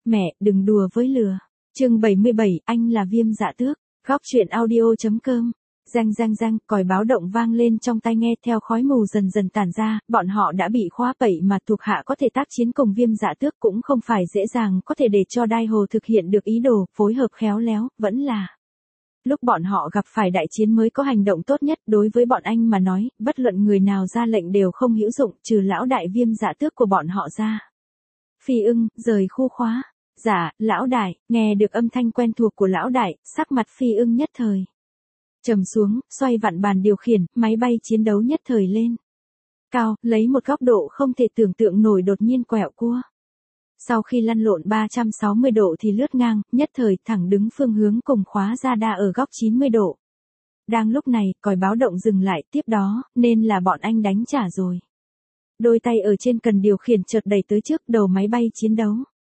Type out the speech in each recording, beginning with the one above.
Mẹ, đừng đùa với lừa. Chương 77, anh là Viêm Dạ Tước. Góc truyện audio.com. Răng răng răng, còi báo động vang lên trong tai nghe, theo khói mù dần dần tản ra, bọn họ đã bị khóa bẫy mà thuộc hạ có thể tác chiến cùng Viêm Dạ Tước cũng không phải dễ dàng có thể để cho Đai Hồ thực hiện được ý đồ, phối hợp khéo léo, vẫn là lúc bọn họ gặp phải đại chiến mới có hành động tốt nhất. Đối với bọn anh mà nói, bất luận người nào ra lệnh đều không hữu dụng, trừ lão đại Viêm Dạ Tước của bọn họ ra. Phi Ưng, rời khu khóa. Dạ, lão đại. Nghe được âm thanh quen thuộc của lão đại, sắc mặt Phi Ưng nhất thời trầm xuống, xoay vặn bàn điều khiển, máy bay chiến đấu nhất thời lên cao, lấy một góc độ không thể tưởng tượng nổi đột nhiên quẹo cua. Sau khi lăn lộn 360 độ thì lướt ngang, nhất thời thẳng đứng phương hướng cùng khóa radar ở góc 90 độ. Đang lúc này, còi báo động dừng lại, tiếp đó, nên là bọn anh đánh trả rồi. Đôi tay ở trên cần điều khiển chợt đẩy tới trước đầu máy bay chiến đấu.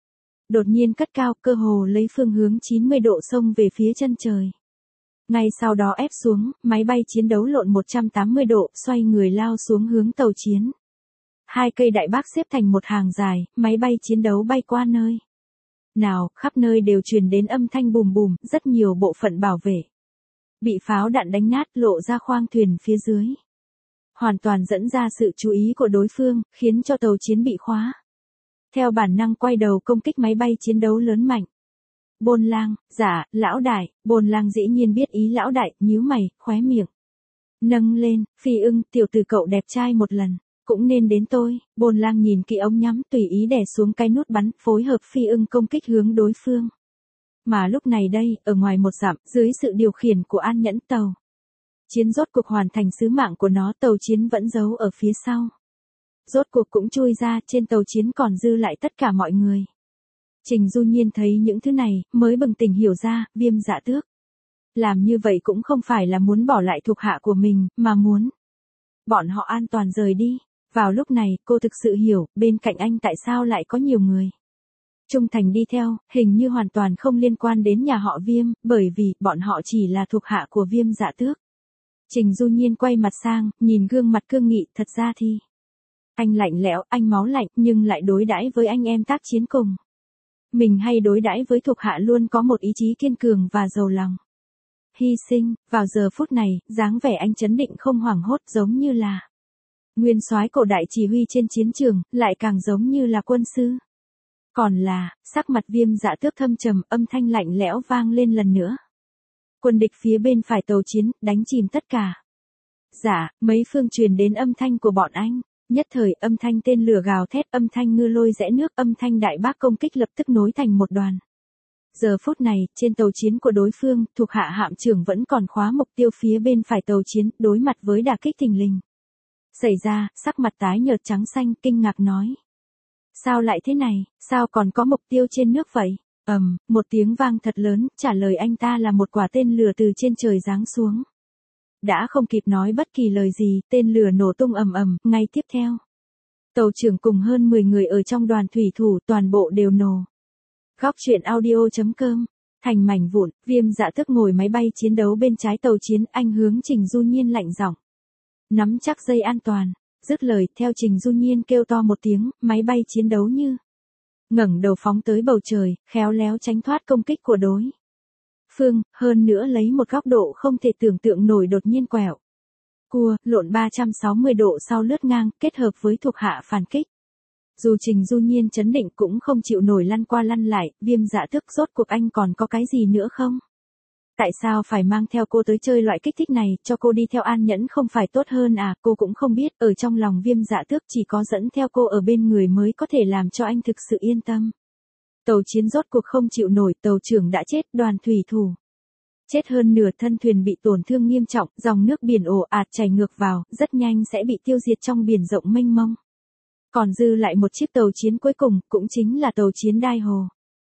Đột nhiên cất cao, cơ hồ lấy phương hướng 90 độ xông về phía chân trời. Ngay sau đó ép xuống, máy bay chiến đấu lộn 180 độ, xoay người lao xuống hướng tàu chiến. Hai cây đại bác xếp thành một hàng dài, máy bay chiến đấu bay qua nơi nào, khắp nơi đều truyền đến âm thanh bùm bùm, rất nhiều bộ phận bảo vệ bị pháo đạn đánh nát, lộ ra khoang thuyền phía dưới. Hoàn toàn dẫn ra sự chú ý của đối phương, khiến cho tàu chiến bị khóa. Theo bản năng quay đầu công kích máy bay chiến đấu lớn mạnh. Bôn Lang, dạ, lão đại. Bôn Lang dĩ nhiên biết ý lão đại, nhíu mày, khóe miệng nâng lên. Phi Ưng, tiểu tử cậu đẹp trai một lần, cũng nên đến tôi. Bôn Lang nhìn kỹ ống nhắm, tùy ý đè xuống cái nút bắn, phối hợp Phi Ưng công kích hướng đối phương. Mà lúc này đây, ở ngoài một dặm, dưới sự điều khiển của An Nhẫn, tàu chiến rốt cuộc hoàn thành sứ mạng của nó, tàu chiến vẫn giấu ở phía sau. Rốt cuộc cũng chui ra, trên tàu chiến còn dư lại tất cả mọi người. Trình Du Nhiên thấy những thứ này, mới bừng tỉnh hiểu ra, Viêm Dạ Tước làm như vậy cũng không phải là muốn bỏ lại thuộc hạ của mình, mà muốn bọn họ an toàn rời đi. Vào lúc này, cô thực sự hiểu, bên cạnh anh tại sao lại có nhiều người trung thành đi theo, hình như hoàn toàn không liên quan đến nhà họ Viêm, bởi vì bọn họ chỉ là thuộc hạ của Viêm Dạ Tước. Trình Du Nhiên quay mặt sang, nhìn gương mặt cương nghị, thật ra thì anh lạnh lẽo, anh máu lạnh, nhưng lại đối đãi với anh em tác chiến cùng mình hay đối đãi với thuộc hạ luôn có một ý chí kiên cường và giàu lòng hy sinh. Vào giờ phút này, dáng vẻ anh trấn định không hoảng hốt, giống như là nguyên soái cổ đại chỉ huy trên chiến trường, lại càng giống như là quân sư. Còn là, sắc mặt Viêm Dạ Tước thâm trầm, âm thanh lạnh lẽo vang lên lần nữa. Quân địch phía bên phải tàu chiến, đánh chìm tất cả. Dạ, mấy phương truyền đến âm thanh của bọn anh. Nhất thời, âm thanh tên lửa gào thét, âm thanh ngư lôi rẽ nước, âm thanh đại bác công kích lập tức nối thành một đoàn. Giờ phút này, trên tàu chiến của đối phương, thuộc hạ hạm trưởng vẫn còn khóa mục tiêu phía bên phải tàu chiến, đối mặt với đả kích thình lình xảy ra, sắc mặt tái nhợt trắng xanh, kinh ngạc nói. Sao lại thế này, sao còn có mục tiêu trên nước vậy? Một tiếng vang thật lớn, trả lời anh ta là một quả tên lửa từ trên trời giáng xuống. Đã không kịp nói bất kỳ lời gì, tên lửa nổ tung ầm ầm, ngay tiếp theo. Tàu trưởng cùng hơn 10 người ở trong đoàn thủy thủ toàn bộ đều nổ. Góc truyện audio.com. Thành mảnh vụn, Viêm Dạ Tước ngồi máy bay chiến đấu bên trái tàu chiến, anh hướng Trình Du Nhiên lạnh giọng. Nắm chắc dây an toàn. Dứt lời, theo Trình Du Nhiên kêu to một tiếng, máy bay chiến đấu như ngẩng đầu phóng tới bầu trời, khéo léo tránh thoát công kích của đối phương, hơn nữa lấy một góc độ không thể tưởng tượng nổi đột nhiên quẹo cua, lộn 360 độ sau lướt ngang, kết hợp với thuộc hạ phản kích. Dù Trình Du Nhiên chấn định cũng không chịu nổi lăn qua lăn lại, Viêm Dạ Tước rốt cuộc anh còn có cái gì nữa không? Tại sao phải mang theo cô tới chơi loại kích thích này, cho cô đi theo An Nhẫn không phải tốt hơn à? Cô cũng không biết, ở trong lòng Viêm Dạ Tước chỉ có dẫn theo cô ở bên người mới có thể làm cho anh thực sự yên tâm. Tàu chiến rốt cuộc không chịu nổi, tàu trưởng đã chết, đoàn thủy thủ chết hơn nửa, thân thuyền bị tổn thương nghiêm trọng, dòng nước biển ồ ạt chảy ngược vào, rất nhanh sẽ bị tiêu diệt trong biển rộng mênh mông. Còn dư lại một chiếc tàu chiến cuối cùng, cũng chính là tàu chiến Đai Hồ.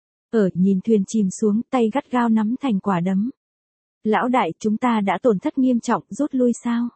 Nhìn thuyền chìm xuống, tay gắt gao nắm thành quả đấm. Lão đại, chúng ta đã tổn thất nghiêm trọng, rút lui sao?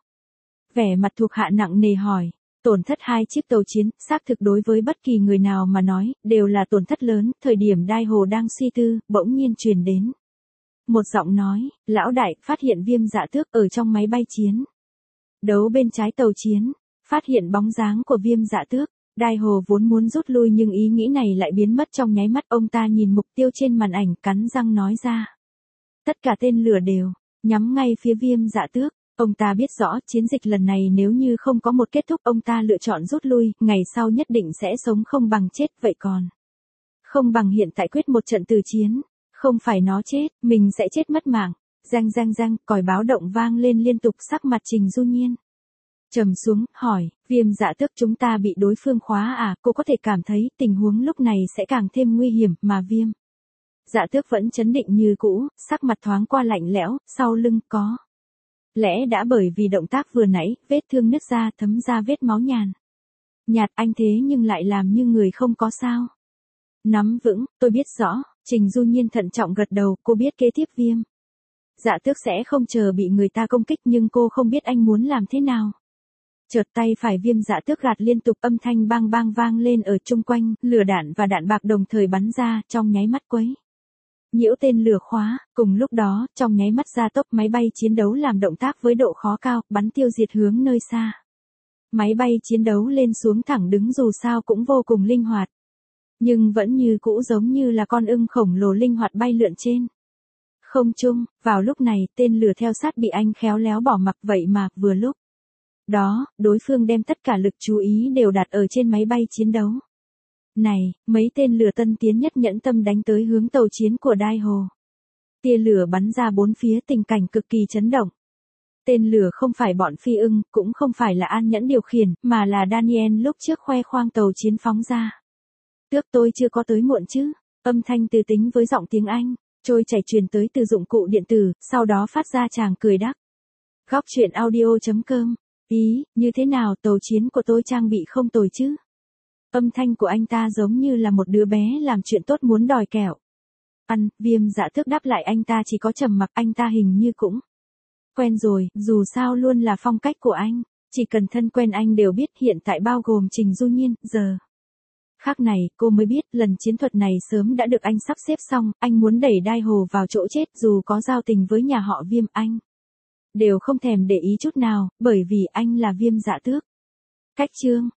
Vẻ mặt thuộc hạ nặng nề hỏi. Tổn thất 2 chiếc tàu chiến, xác thực đối với bất kỳ người nào mà nói, đều là tổn thất lớn. Thời điểm Đai Hồ đang suy tư, bỗng nhiên truyền đến một giọng nói, lão đại, phát hiện Viêm Dạ Tước ở trong máy bay chiến đấu bên trái tàu chiến, phát hiện bóng dáng của Viêm Dạ Tước. Đai Hồ vốn muốn rút lui nhưng ý nghĩ này lại biến mất trong nháy mắt. Ông ta nhìn mục tiêu trên màn ảnh, cắn răng nói ra. Tất cả tên lửa đều nhắm ngay phía Viêm Dạ Tước. Ông ta biết rõ chiến dịch lần này nếu như không có một kết thúc ông ta lựa chọn rút lui, ngày sau nhất định sẽ sống không bằng chết, vậy còn không bằng hiện tại quyết một trận tử chiến. Không phải nó chết, mình sẽ chết mất mạng. Rang rang rang, còi báo động vang lên liên tục. Sắc mặt Trình Du Nhiên trầm xuống, hỏi, Viêm Dạ Tước chúng ta bị đối phương khóa à? Cô có thể cảm thấy tình huống lúc này sẽ càng thêm nguy hiểm, mà Viêm Dạ Tước vẫn trấn định như cũ, sắc mặt thoáng qua lạnh lẽo, sau lưng có lẽ đã bởi vì động tác vừa nãy, vết thương nứt ra thấm ra vết máu nhàn nhạt. Anh thế nhưng lại làm như người không có sao. Nắm vững, tôi biết rõ. Trình Du Nhiên thận trọng gật đầu, cô biết kế tiếp Viêm Dạ Tước sẽ không chờ bị người ta công kích, nhưng cô không biết anh muốn làm thế nào. Chợt tay phải Viêm Dạ Tước gạt liên tục, âm thanh bang bang vang lên ở chung quanh, lửa đạn và đạn bạc đồng thời bắn ra, trong nháy mắt quấy nhiễu tên lửa khóa. Cùng lúc đó, trong nháy mắt gia tốc, máy bay chiến đấu làm động tác với độ khó cao, bắn tiêu diệt hướng nơi xa. Máy bay chiến đấu lên xuống thẳng đứng dù sao cũng vô cùng linh hoạt, nhưng vẫn như cũ giống như là con ưng khổng lồ linh hoạt bay lượn trên không trung. Vào lúc này, tên lửa theo sát bị anh khéo léo bỏ mặc, vậy mà vừa lúc đó, đối phương đem tất cả lực chú ý đều đặt ở trên máy bay chiến đấu này. Mấy tên lửa tân tiến nhất nhẫn tâm đánh tới hướng tàu chiến của Đai Hồ. Tia lửa bắn ra bốn phía, tình cảnh cực kỳ chấn động. Tên lửa không phải bọn Phi Ưng, cũng không phải là An Nhẫn điều khiển, mà là Daniel lúc trước khoe khoang tàu chiến phóng ra. Tước, tôi chưa có tới muộn chứ? Âm thanh từ tính với giọng tiếng Anh trôi chảy truyền tới từ dụng cụ điện tử, sau đó phát ra chàng cười đắc. Góc truyện audio.com. Ý, như thế nào, tàu chiến của tôi trang bị không tồi chứ? Âm thanh của anh ta giống như là một đứa bé làm chuyện tốt muốn đòi kẹo. Viêm Dạ Tước đáp lại, anh ta chỉ có trầm mặc, anh ta hình như cũng quen rồi, dù sao luôn là phong cách của anh. Chỉ cần thân quen anh đều biết, hiện tại bao gồm Trình Du Nhiên, giờ khắc này, cô mới biết, lần chiến thuật này sớm đã được anh sắp xếp xong, anh muốn đẩy Đai Hồ vào chỗ chết, dù có giao tình với nhà họ Viêm, anh đều không thèm để ý chút nào, bởi vì anh là Viêm Dạ Tước. Cách chương